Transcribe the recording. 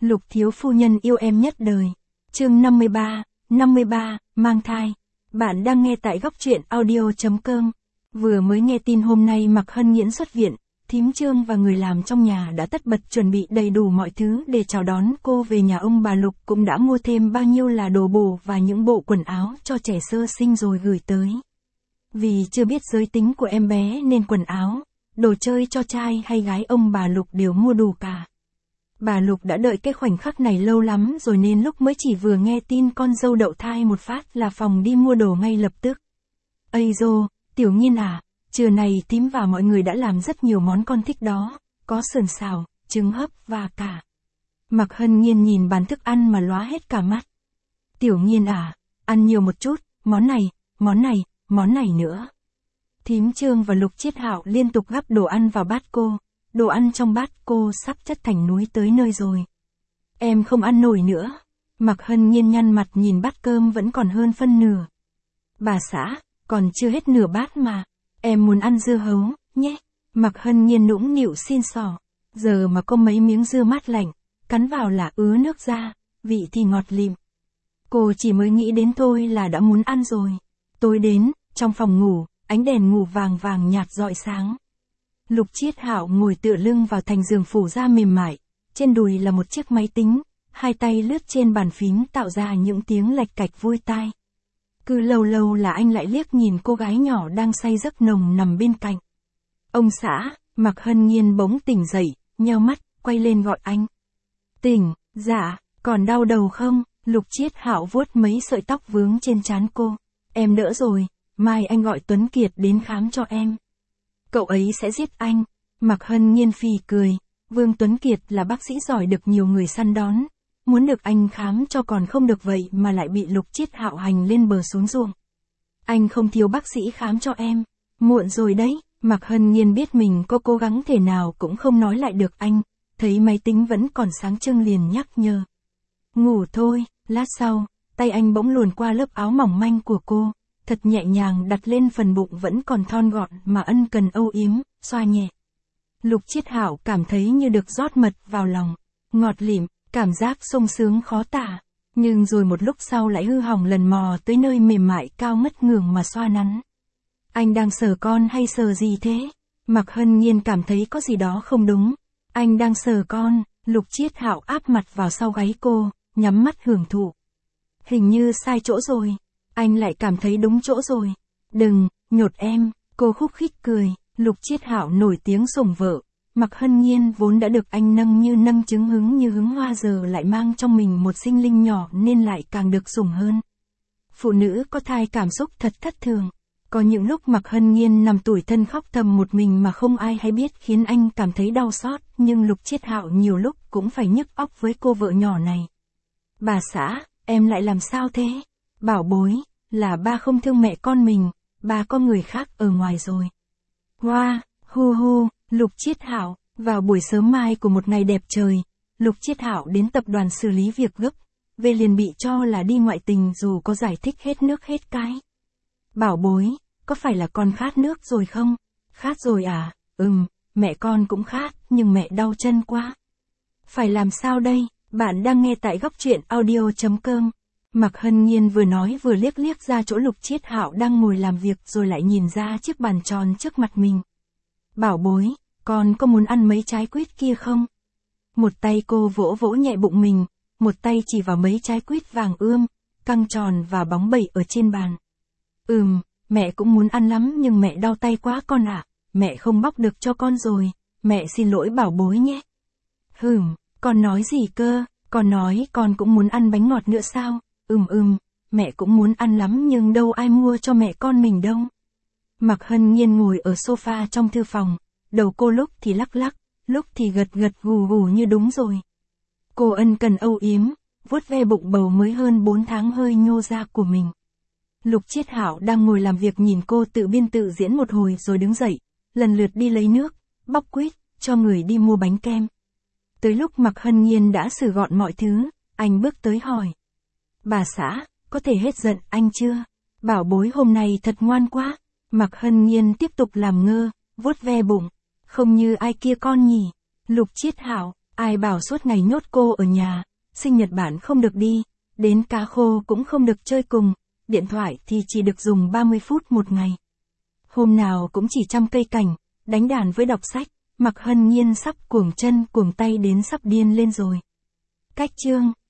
Lục thiếu phu nhân yêu em nhất đời. Chương 53, mang thai. Bạn đang nghe tại góc truyện audio.com. Vừa mới nghe tin hôm nay Mạc Hân Nghiễn xuất viện, thím Trương và người làm trong nhà đã tất bật chuẩn bị đầy đủ mọi thứ để chào đón cô về nhà. Ông bà Lục cũng đã mua thêm bao nhiêu là đồ bổ và những bộ quần áo cho trẻ sơ sinh rồi gửi tới. Vì chưa biết giới tính của em bé nên quần áo, đồ chơi cho trai hay gái ông bà Lục đều mua đủ cả. Bà Lục đã đợi cái khoảnh khắc này lâu lắm rồi nên lúc mới chỉ vừa nghe tin con dâu đậu thai một phát là phòng đi mua đồ ngay lập tức. Ây dô, Tiểu Nhiên à, trưa này thím và mọi người đã làm rất nhiều món con thích đó, có sườn xào, trứng hấp và cả. Mạc Hân Nghiên nhìn bàn thức ăn mà lóa hết cả mắt. Tiểu Nhiên à, ăn nhiều một chút, món này nữa. Thím Trương và Lục Chiết Hạo liên tục gắp đồ ăn vào bát cô. Đồ ăn trong bát cô sắp chất thành núi tới nơi rồi. Em không ăn nổi nữa. Mạc Hân Nghiên nhăn mặt nhìn bát cơm vẫn còn hơn phân nửa. Bà xã, còn chưa hết nửa bát mà. Em muốn ăn dưa hấu, nhé. Mạc Hân Nghiên nũng nịu xin xỏ. Giờ mà có mấy miếng dưa mát lạnh, cắn vào là ứa nước ra, vị thì ngọt lịm. Cô chỉ mới nghĩ đến thôi là đã muốn ăn rồi. Tối đến, trong phòng ngủ, ánh đèn ngủ vàng vàng nhạt rọi sáng. Lục Chiết Hạo ngồi tựa lưng vào thành giường phủ da mềm mại, trên đùi là một chiếc máy tính, hai tay lướt trên bàn phím tạo ra những tiếng lạch cạch vui tai. Cứ lâu lâu là anh lại liếc nhìn cô gái nhỏ đang say giấc nồng nằm bên cạnh. Ông xã, Mạc Hân Nghiên bỗng tỉnh dậy, nheo mắt, quay lên gọi anh. Tỉnh, dạ, còn đau đầu không? Lục Chiết Hạo vuốt mấy sợi tóc vướng trên trán cô. Em đỡ rồi, mai anh gọi Tuấn Kiệt đến khám cho em. Cậu ấy sẽ giết anh. Mạc Hân Nghiên phì cười. Vương Tuấn Kiệt là bác sĩ giỏi được nhiều người săn đón. Muốn được anh khám cho còn không được vậy mà lại bị Lục Chiết Hạo hành lên bờ xuống ruộng. Anh không thiếu bác sĩ khám cho em. Muộn rồi đấy. Mạc Hân Nghiên biết mình có cố gắng thế nào cũng không nói lại được anh. Thấy máy tính vẫn còn sáng trưng liền nhắc nhở. Ngủ thôi. Lát sau, tay anh bỗng luồn qua lớp áo mỏng manh của cô. Thật nhẹ nhàng đặt lên phần bụng vẫn còn thon gọn mà ân cần âu yếm, xoa nhẹ. Lục Chiết Hạo cảm thấy như được rót mật vào lòng, ngọt lịm, cảm giác sung sướng khó tả. Nhưng rồi một lúc sau lại hư hỏng lần mò tới nơi mềm mại cao ngất ngường mà xoa nắn. Anh đang sờ con hay sờ gì thế? Mạc Hân Nghiên cảm thấy có gì đó không đúng. Anh đang sờ con. Lục Chiết Hạo áp mặt vào sau gáy cô, nhắm mắt hưởng thụ. Hình như sai chỗ rồi. Anh lại cảm thấy đúng chỗ rồi. Đừng, nhột em, cô khúc khích cười. Lục Chiết Hạo nổi tiếng sủng vợ. Mạc Hân Nghiên vốn đã được anh nâng như nâng trứng hứng như hứng hoa giờ lại mang trong mình một sinh linh nhỏ nên lại càng được sủng hơn. Phụ nữ có thai cảm xúc thật thất thường. Có những lúc Mạc Hân Nghiên nằm tủi thân khóc thầm một mình mà không ai hay biết khiến anh cảm thấy đau xót, nhưng Lục Chiết Hạo nhiều lúc cũng phải nhức óc với cô vợ nhỏ này. Bà xã, em lại làm sao thế? Bảo bối, là ba không thương mẹ con mình, ba có người khác ở ngoài rồi. Hoa, hu hu, Lục Chiết Hạo, vào buổi sớm mai của một ngày đẹp trời, Lục Chiết Hạo đến tập đoàn xử lý việc gấp, về liền bị cho là đi ngoại tình dù có giải thích hết nước hết cái. Bảo bối, có phải là con khát nước rồi không? Khát rồi à? Mẹ con cũng khát, nhưng mẹ đau chân quá. Phải làm sao đây? Bạn đang nghe tại góc truyện audio.com. Mạc Hân Nghiên vừa nói vừa liếc liếc ra chỗ Lục Chiết Hạo đang ngồi làm việc rồi lại nhìn ra chiếc bàn tròn trước mặt mình. Bảo bối, con có muốn ăn mấy trái quýt kia không? Một tay cô vỗ vỗ nhẹ bụng mình, một tay chỉ vào mấy trái quýt vàng ươm, căng tròn và bóng bẩy ở trên bàn. Mẹ cũng muốn ăn lắm nhưng mẹ đau tay quá con ạ, mẹ không bóc được cho con rồi, mẹ xin lỗi bảo bối nhé. Con nói gì cơ, con nói con cũng muốn ăn bánh ngọt nữa sao? Mẹ cũng muốn ăn lắm nhưng đâu ai mua cho mẹ con mình đâu. Mạc Hân Nghiên ngồi ở sofa trong thư phòng, đầu cô lúc thì lắc lắc, lúc thì gật gật gù gù như đúng rồi. Cô ân cần âu yếm, vuốt ve bụng bầu mới hơn 4 tháng hơi nhô ra của mình. Lục Chiết Hạo đang ngồi làm việc nhìn cô tự biên tự diễn một hồi rồi đứng dậy, lần lượt đi lấy nước, bóc quýt, cho người đi mua bánh kem. Tới lúc Mạc Hân Nghiên đã xử gọn mọi thứ, anh bước tới hỏi. Bà xã, có thể hết giận anh chưa? Bảo bối hôm nay thật ngoan quá. Mạc Hân Nghiên tiếp tục làm ngơ, vuốt ve bụng. Không như ai kia con nhỉ? Lục Chiết Hạo, Ai bảo suốt ngày nhốt cô ở nhà, sinh nhật bạn không được đi, đến cá khô cũng không được chơi cùng, điện thoại thì chỉ được dùng 30 phút một ngày. Hôm nào cũng chỉ chăm cây cảnh, đánh đàn với đọc sách, Mạc Hân Nhiên sắp cuồng chân cuồng tay đến sắp điên lên rồi. Cách chương